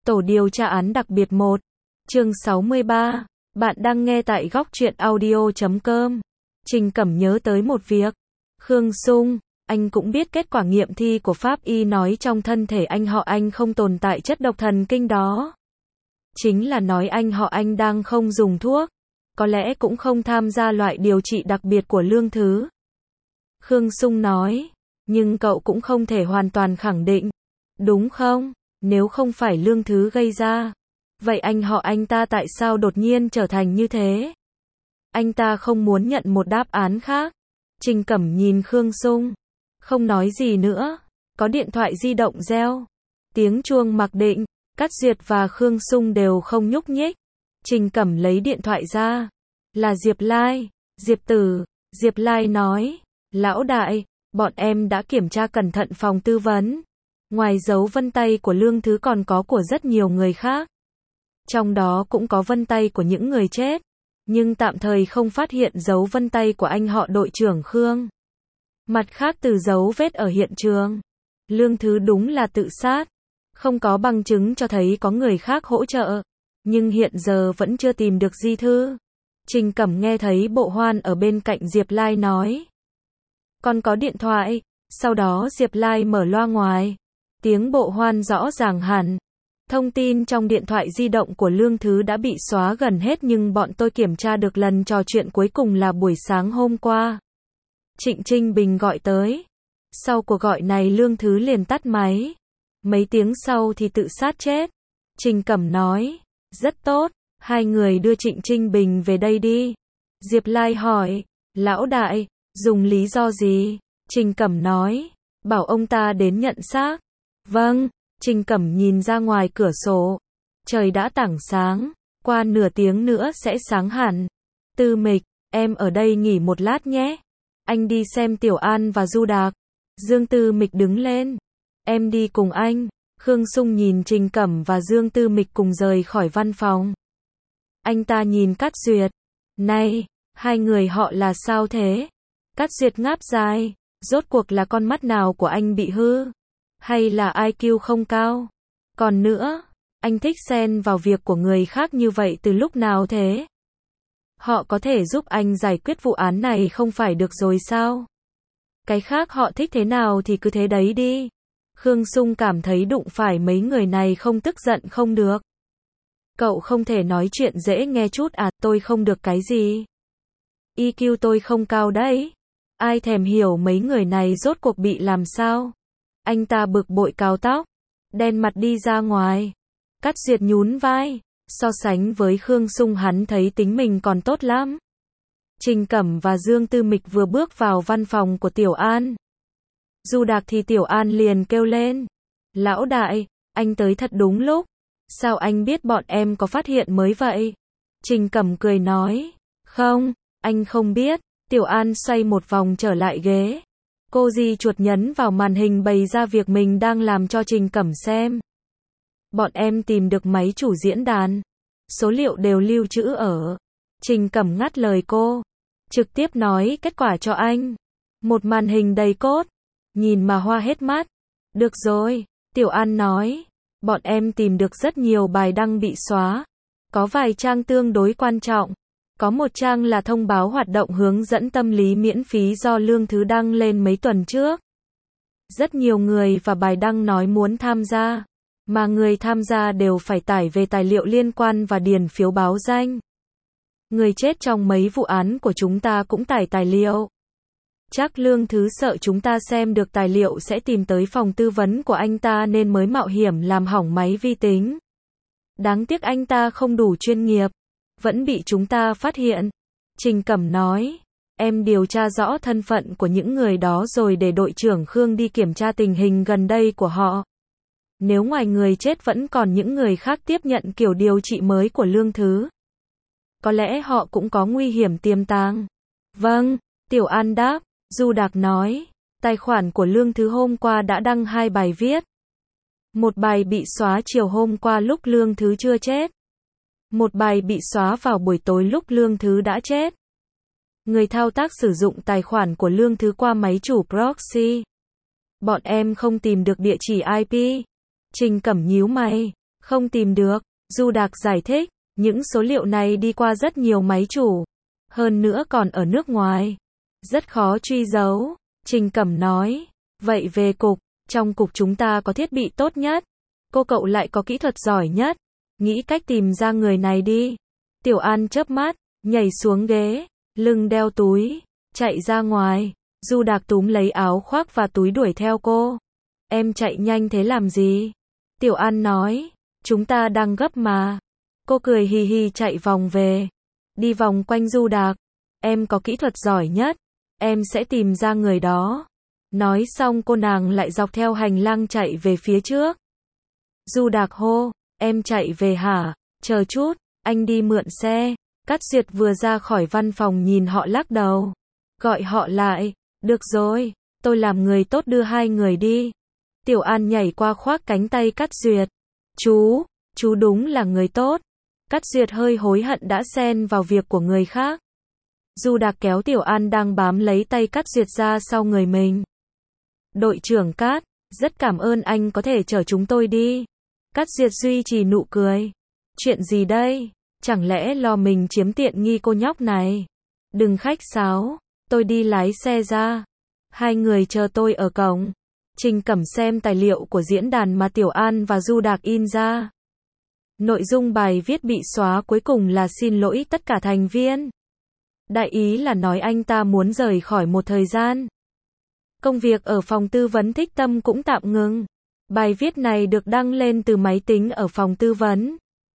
Tổ điều tra án đặc biệt 1. Chương 63. Bạn đang nghe tại góc truyện audio.com. Trình Cẩm nhớ tới một việc. Khương Sung, anh cũng biết kết quả nghiệm thi của pháp y nói trong thân thể anh họ anh không tồn tại chất độc thần kinh đó. Chính là nói anh họ anh đang không dùng thuốc. Có lẽ cũng không tham gia loại điều trị đặc biệt của Lương Thứ. Khương Sung nói. Nhưng cậu cũng không thể hoàn toàn khẳng định. Đúng không? Nếu không phải Lương Thứ gây ra. Vậy anh họ anh ta tại sao đột nhiên trở thành như thế? Anh ta không muốn nhận một đáp án khác. Trình Cẩm nhìn Khương Sung. Không nói gì nữa. Có điện thoại di động reo. Tiếng chuông mặc định. Cát Duyệt và Khương Sung đều không nhúc nhích. Trình Cẩm lấy điện thoại ra. Là Diệp Lai. Diệp Tử. Diệp Lai nói. Lão đại, bọn em đã kiểm tra cẩn thận phòng tư vấn. Ngoài dấu vân tay của Lương Thứ còn có của rất nhiều người khác. Trong đó cũng có vân tay của những người chết. Nhưng tạm thời không phát hiện dấu vân tay của anh họ đội trưởng Khương. Mặt khác từ dấu vết ở hiện trường. Lương Thứ đúng là tự sát. Không có bằng chứng cho thấy có người khác hỗ trợ. Nhưng hiện giờ vẫn chưa tìm được di thư. Trình Cẩm nghe thấy Bộ Hoan ở bên cạnh Diệp Lai nói. Còn có điện thoại. Sau đó Diệp Lai mở loa ngoài. Tiếng Bộ Hoan rõ ràng hẳn. Thông tin trong điện thoại di động của Lương Thứ đã bị xóa gần hết nhưng bọn tôi kiểm tra được lần trò chuyện cuối cùng là buổi sáng hôm qua. Trịnh Trinh Bình gọi tới. Sau cuộc gọi này Lương Thứ liền tắt máy. Mấy tiếng sau thì tự sát chết. Trình Cẩm nói. Rất tốt, hai người đưa Trịnh Trinh Bình về đây đi. Diệp Lai hỏi. Lão đại, dùng lý do gì? Trình Cẩm nói. Bảo ông ta đến nhận xác. Vâng. Trình Cẩm nhìn ra ngoài cửa sổ. Trời đã tảng sáng. Qua nửa tiếng nữa sẽ sáng hẳn. Tư Mịch, em ở đây nghỉ một lát nhé. Anh đi xem Tiểu An và Du Đạc. Dương Tư Mịch đứng lên. Em đi cùng anh. Khương Sung nhìn Trình Cẩm và Dương Tư Mịch cùng rời khỏi văn phòng. Anh ta nhìn Cát Duyệt. Này, hai người họ là sao thế? Cát Duyệt ngáp dài. Rốt cuộc là con mắt nào của anh bị hư? Hay là IQ không cao? Còn nữa, anh thích xen vào việc của người khác như vậy từ lúc nào thế? Họ có thể giúp anh giải quyết vụ án này không phải được rồi sao? Cái khác họ thích thế nào thì cứ thế đấy đi. Khương Sung cảm thấy đụng phải mấy người này không tức giận không được. Cậu không thể nói chuyện dễ nghe chút à, tôi không được cái gì? IQ tôi không cao đấy. Ai thèm hiểu mấy người này rốt cuộc bị làm sao? Anh ta bực bội cào tóc, đen mặt đi ra ngoài. Cát Duyệt nhún vai, so sánh với Khương Sung hắn thấy tính mình còn tốt lắm. Trình Cẩm và Dương Tư Mịch vừa bước vào văn phòng của Tiểu An. Du Đạc thì Tiểu An liền kêu lên. Lão đại, anh tới thật đúng lúc. Sao anh biết bọn em có phát hiện mới vậy? Trình Cẩm cười nói. Không, anh không biết. Tiểu An xoay một vòng trở lại ghế. Cô di chuột nhấn vào màn hình bày ra việc mình đang làm cho Trình Cẩm xem. Bọn em tìm được máy chủ diễn đàn. Số liệu đều lưu trữ ở. Trình Cẩm ngắt lời cô. Trực tiếp nói kết quả cho anh. Một màn hình đầy cốt. Nhìn mà hoa hết mắt. Được rồi, Tiểu An nói. Bọn em tìm được rất nhiều bài đăng bị xóa. Có vài trang tương đối quan trọng. Có một trang là thông báo hoạt động hướng dẫn tâm lý miễn phí do Lương Thứ đăng lên mấy tuần trước. Rất nhiều người và bài đăng nói muốn tham gia. Mà người tham gia đều phải tải về tài liệu liên quan và điền phiếu báo danh. Người chết trong mấy vụ án của chúng ta cũng tải tài liệu. Chắc Lương Thứ sợ chúng ta xem được tài liệu sẽ tìm tới phòng tư vấn của anh ta nên mới mạo hiểm làm hỏng máy vi tính. Đáng tiếc anh ta không đủ chuyên nghiệp. Vẫn bị chúng ta phát hiện. Trình Cẩm nói. Em điều tra rõ thân phận của những người đó rồi để đội trưởng Khương đi kiểm tra tình hình gần đây của họ. Nếu ngoài người chết vẫn còn những người khác tiếp nhận kiểu điều trị mới của Lương Thứ. Có lẽ họ cũng có nguy hiểm tiềm tàng. Vâng, Tiểu An đáp. Du Đạc nói. Tài khoản của Lương Thứ hôm qua đã đăng 2 bài viết. Một bài bị xóa chiều hôm qua lúc Lương Thứ chưa chết. Một bài bị xóa vào buổi tối lúc Lương Thứ đã chết. Người thao tác sử dụng tài khoản của Lương Thứ qua máy chủ proxy. Bọn em không tìm được địa chỉ IP. Trình Cẩm nhíu mày. Không tìm được, Du Đạc giải thích, những số liệu này đi qua rất nhiều máy chủ, hơn nữa còn ở nước ngoài. Rất khó truy dấu, Trình Cẩm nói. Vậy về cục, trong cục chúng ta có thiết bị tốt nhất, cô cậu lại có kỹ thuật giỏi nhất, nghĩ cách tìm ra người này đi. Tiểu An chớp mắt, nhảy xuống ghế, lưng đeo túi, chạy ra ngoài. Du Đạc túm lấy áo khoác và túi đuổi theo cô. Em chạy nhanh thế làm gì? Tiểu An nói, chúng ta đang gấp mà. Cô cười hì hì chạy vòng về, đi vòng quanh Du Đạc. Em có kỹ thuật giỏi nhất, em sẽ tìm ra người đó. Nói xong cô nàng lại dọc theo hành lang chạy về phía trước. Du Đạc hô, em chạy về hả? Chờ chút, anh đi mượn xe. Cát Duyệt vừa ra khỏi văn phòng nhìn họ lắc đầu. Gọi họ lại, được rồi, tôi làm người tốt đưa hai người đi. Tiểu An nhảy qua khoác cánh tay Cát Duyệt. Chú đúng là người tốt. Cát Duyệt hơi hối hận đã xen vào việc của người khác. Du Đạc kéo Tiểu An đang bám lấy tay Cát Duyệt ra sau người mình. Đội trưởng Cát, rất cảm ơn anh có thể chở chúng tôi đi. Cát Duyệt duy trì nụ cười. Chuyện gì đây? Chẳng lẽ lo mình chiếm tiện nghi cô nhóc này? Đừng khách sáo, tôi đi lái xe ra. Hai người chờ tôi ở cổng. Trình Cẩm xem tài liệu của diễn đàn mà Tiểu An và Du Đạc in ra. Nội dung bài viết bị xóa cuối cùng là xin lỗi tất cả thành viên. Đại ý là nói anh ta muốn rời khỏi một thời gian. Công việc ở phòng tư vấn Thích Tâm cũng tạm ngừng. Bài viết này được đăng lên từ máy tính ở phòng tư vấn.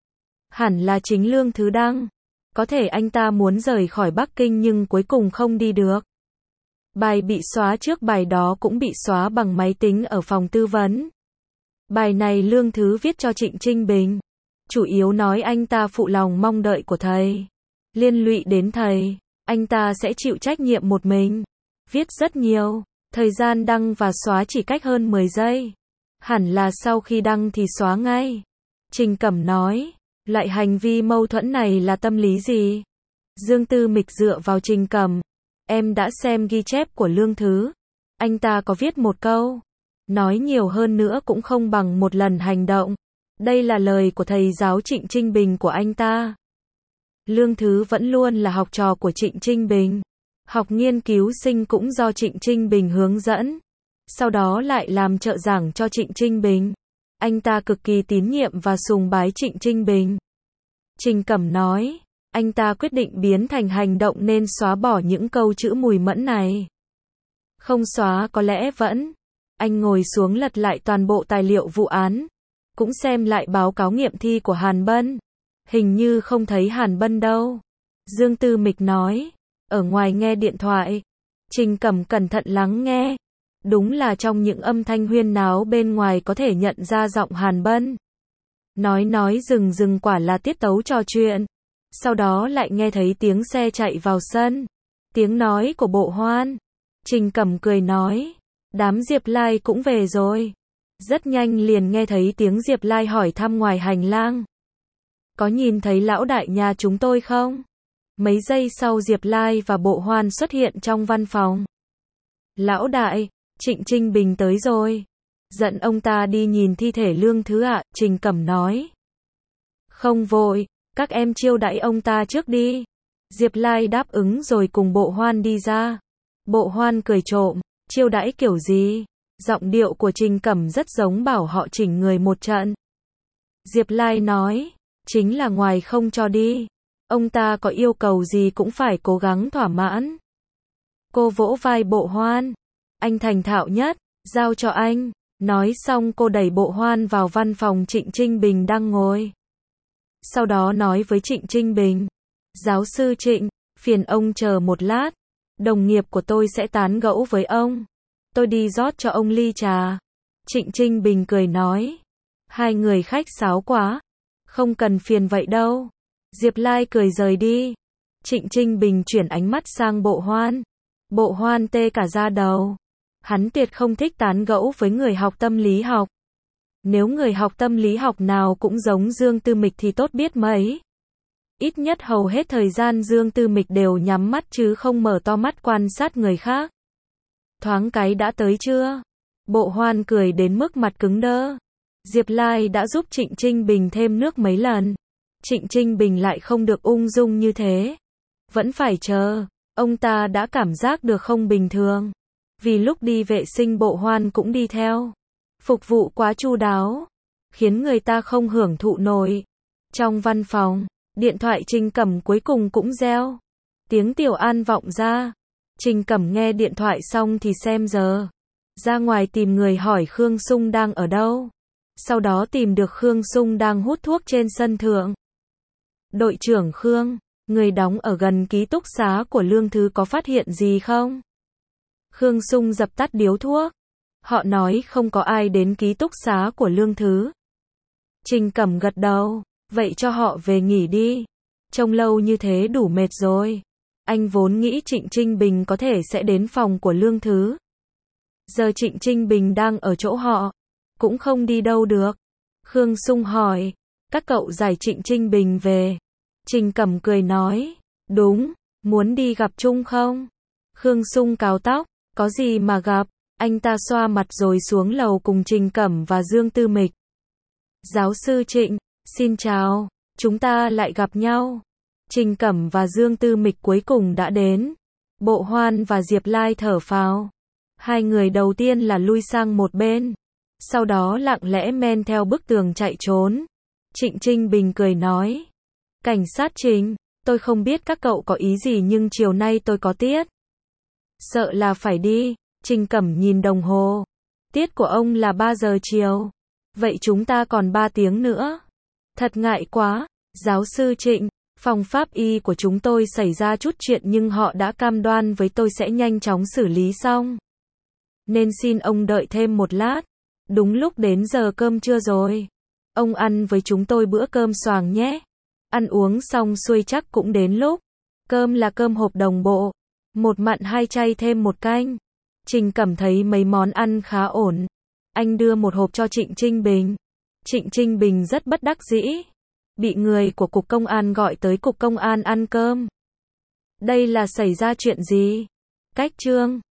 Hẳn là chính Lương Thứ đăng. Có thể anh ta muốn rời khỏi Bắc Kinh nhưng cuối cùng không đi được. Bài bị xóa trước bài đó cũng bị xóa bằng máy tính ở phòng tư vấn. Bài này Lương Thứ viết cho Trịnh Trinh Bình. Chủ yếu nói anh ta phụ lòng mong đợi của thầy. Liên lụy đến thầy, anh ta sẽ chịu trách nhiệm một mình. Viết rất nhiều, thời gian đăng và xóa chỉ cách hơn 10 giây. Hẳn là sau khi đăng thì xóa ngay. Trình Cẩm nói, loại hành vi mâu thuẫn này là tâm lý gì? Dương Tư Mịch dựa vào Trình Cẩm. Em đã xem ghi chép của Lương Thứ. Anh ta có viết một câu. Nói nhiều hơn nữa cũng không bằng một lần hành động. Đây là lời của thầy giáo Trịnh Trinh Bình của anh ta. Lương Thứ vẫn luôn là học trò của Trịnh Trinh Bình. Học nghiên cứu sinh cũng do Trịnh Trinh Bình hướng dẫn. Sau đó lại làm trợ giảng cho Trịnh Trinh Bình. Anh ta cực kỳ tín nhiệm và sùng bái Trịnh Trinh Bình. Trình Cẩm nói, anh ta quyết định biến thành hành động nên xóa bỏ những câu chữ mùi mẫn này. Không xóa có lẽ vẫn. Anh ngồi xuống lật lại toàn bộ tài liệu vụ án. Cũng xem lại báo cáo nghiệm thi của Hàn Bân. Hình như không thấy Hàn Bân đâu. Dương Tư Mịch nói. Ở ngoài nghe điện thoại. Trình Cẩm cẩn thận lắng nghe. Đúng là trong những âm thanh huyên náo bên ngoài có thể nhận ra giọng Hàn Bân. Nói dừng quả là tiết tấu trò chuyện. Sau đó lại nghe thấy tiếng xe chạy vào sân. Tiếng nói của Bộ Hoan. Trình Cẩm cười nói. Đám Diệp Lai cũng về rồi. Rất nhanh liền nghe thấy tiếng Diệp Lai hỏi thăm ngoài hành lang. Có nhìn thấy lão đại nhà chúng tôi không? Mấy giây sau Diệp Lai và Bộ Hoan xuất hiện trong văn phòng. Lão đại, Trịnh Trinh Bình tới rồi. Dẫn ông ta đi nhìn thi thể Lương Thứ ạ, Trình Cẩm nói. Không vội, các em chiêu đãi ông ta trước đi. Diệp Lai đáp ứng rồi cùng Bộ Hoan đi ra. Bộ Hoan cười trộm, chiêu đãi kiểu gì? Giọng điệu của Trình Cẩm rất giống bảo họ chỉnh người một trận. Diệp Lai nói, chính là ngoài không cho đi. Ông ta có yêu cầu gì cũng phải cố gắng thỏa mãn. Cô vỗ vai Bộ Hoan. Anh thành thạo nhất, giao cho anh. Nói xong cô đẩy Bộ Hoan vào văn phòng Trịnh Trinh Bình đang ngồi. Sau đó nói với Trịnh Trinh Bình. Giáo sư Trịnh, phiền ông chờ một lát. Đồng nghiệp của tôi sẽ tán gẫu với ông. Tôi đi rót cho ông ly trà. Trịnh Trinh Bình cười nói. Hai người khách sáo quá. Không cần phiền vậy đâu. Diệp Lai cười rời đi. Trịnh Trinh Bình chuyển ánh mắt sang Bộ Hoan. Bộ Hoan tê cả da đầu. Hắn tuyệt không thích tán gẫu với người học tâm lý học. Nếu người học tâm lý học nào cũng giống Dương Tư Mịch thì tốt biết mấy. Ít nhất hầu hết thời gian Dương Tư Mịch đều nhắm mắt chứ không mở to mắt quan sát người khác. Thoáng cái đã tới chưa? Bộ Hoan cười đến mức mặt cứng đơ. Diệp Lai đã giúp Trịnh Trinh Bình thêm nước mấy lần. Trịnh Trinh Bình lại không được ung dung như thế. Vẫn phải chờ. Ông ta đã cảm giác được không bình thường. Vì lúc đi vệ sinh Bộ Hoan cũng đi theo. Phục vụ quá chu đáo, khiến người ta không hưởng thụ nổi. Trong văn phòng, điện thoại Trình Cẩm cuối cùng cũng reo. Tiếng Tiểu An vọng ra. Trình Cẩm nghe điện thoại xong thì xem giờ. Ra ngoài tìm người hỏi Khương Sung đang ở đâu. Sau đó tìm được Khương Sung đang hút thuốc trên sân thượng. Đội trưởng Khương, người đóng ở gần ký túc xá của Lương Thứ có phát hiện gì không? Khương Sung dập tắt điếu thuốc. Họ nói không có ai đến ký túc xá của Lương Thứ. Trình Cẩm gật đầu. Vậy cho họ về nghỉ đi. Trông lâu như thế đủ mệt rồi. Anh vốn nghĩ Trịnh Trinh Bình có thể sẽ đến phòng của Lương Thứ. Giờ Trịnh Trinh Bình đang ở chỗ họ. Cũng không đi đâu được. Khương Sung hỏi. Các cậu giải Trịnh Trinh Bình về. Trình Cẩm cười nói. Đúng. Muốn đi gặp chung không? Khương Sung cào tóc. Có gì mà gặp. Anh ta xoa mặt rồi xuống lầu cùng Trình Cẩm và Dương Tư Mịch. Giáo sư Trịnh, xin chào. Chúng ta lại gặp nhau. Trình Cẩm và Dương Tư Mịch cuối cùng đã đến. Bộ Hoan và Diệp Lai thở phào. Hai người đầu tiên là lui sang một bên. Sau đó lặng lẽ men theo bức tường chạy trốn. Trịnh Trinh Bình cười nói. Cảnh sát Trình, tôi không biết các cậu có ý gì nhưng chiều nay tôi có tiết. Sợ là phải đi. Trình Cẩm nhìn đồng hồ. Tiết của ông là 3 giờ chiều. Vậy chúng ta còn 3 tiếng nữa. Thật ngại quá. Giáo sư Trịnh, phòng pháp y của chúng tôi xảy ra chút chuyện nhưng họ đã cam đoan với tôi sẽ nhanh chóng xử lý xong. Nên xin ông đợi thêm một lát. Đúng lúc đến giờ cơm trưa rồi. Ông ăn với chúng tôi bữa cơm xoàng nhé. Ăn uống xong xuôi chắc cũng đến lúc. Cơm là cơm hộp đồng bộ. 1 mặn 2 chay thêm 1 canh. Trình Cẩm thấy mấy món ăn khá ổn. Anh đưa 1 hộp cho Trịnh Trinh Bình. Trịnh Trinh Bình rất bất đắc dĩ. Bị người của Cục Công an gọi tới Cục Công an ăn cơm. Đây là xảy ra chuyện gì? Cách chương